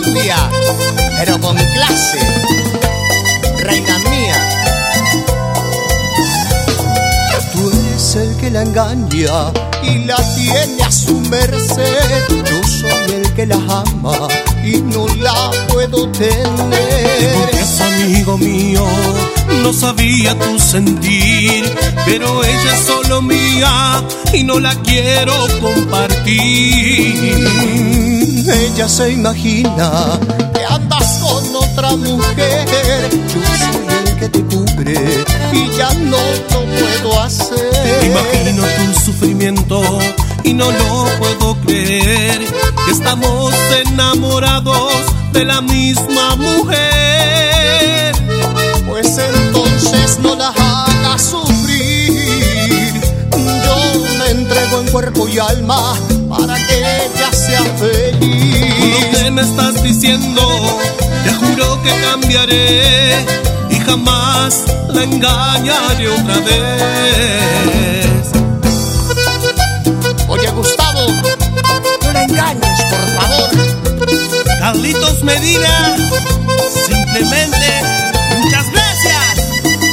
cumbia, pero con clase, reina mía. Tú eres el que la engaña y la tiene a su merced. Yo soy el que la ama y no la puedo tener. Porque es amigo mío, no sabía tu sentir, pero ella es solo mía y no la quiero compartir. Ella se imagina que andas con otra mujer. Yo soy el que te cubre y ya no lo puedo hacer. Imagino tu sufrimiento y no lo puedo creer, que estamos enamorados de la misma mujer. Pues entonces no la hagas sufrir. Yo me entrego en cuerpo y alma para que ella sea feliz. Lo que me estás diciendo, te juro que cambiaré y jamás la engañaré otra vez. Oye, Gustavo, no la engañes, por favor. Carlitos Medina, simplemente muchas gracias.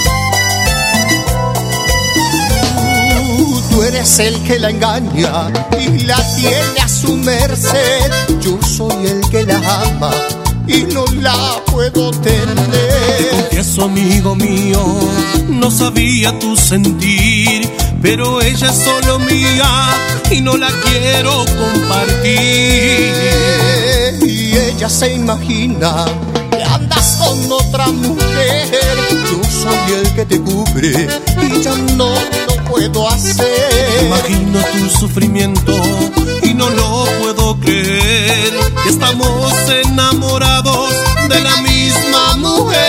Tú eres el que la engaña y la tiene a su merced. Yo soy el que la ama y no la puedo tener. Confieso, amigo mío, no sabía tu sentir, pero ella es solo mía y no la quiero compartir. Y ella se imagina que andas con otra mujer. Yo soy el que te cubre y ya no lo puedo hacer. Imagino tu sufrimiento y no lo puedo creer, que estamos enamorados de la misma mujer.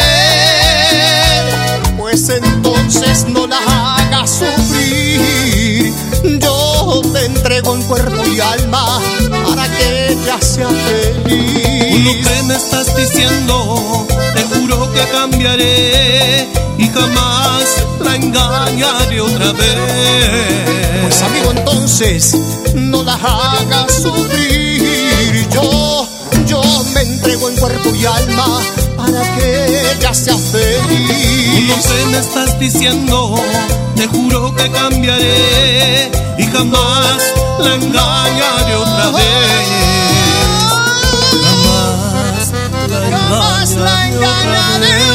Pues entonces no la hagas sufrir. Yo te entrego en cuerpo y alma para que ella sea feliz. Lo que me estás diciendo, te juro que cambiaré y jamás la engañaré otra vez. Pues amigo, entonces no la hagas sufrir. Yo me entrego en cuerpo y alma para que ella sea feliz. Lo que me estás diciendo, te juro que cambiaré y jamás la engañaré otra vez. Jamás la engañaré.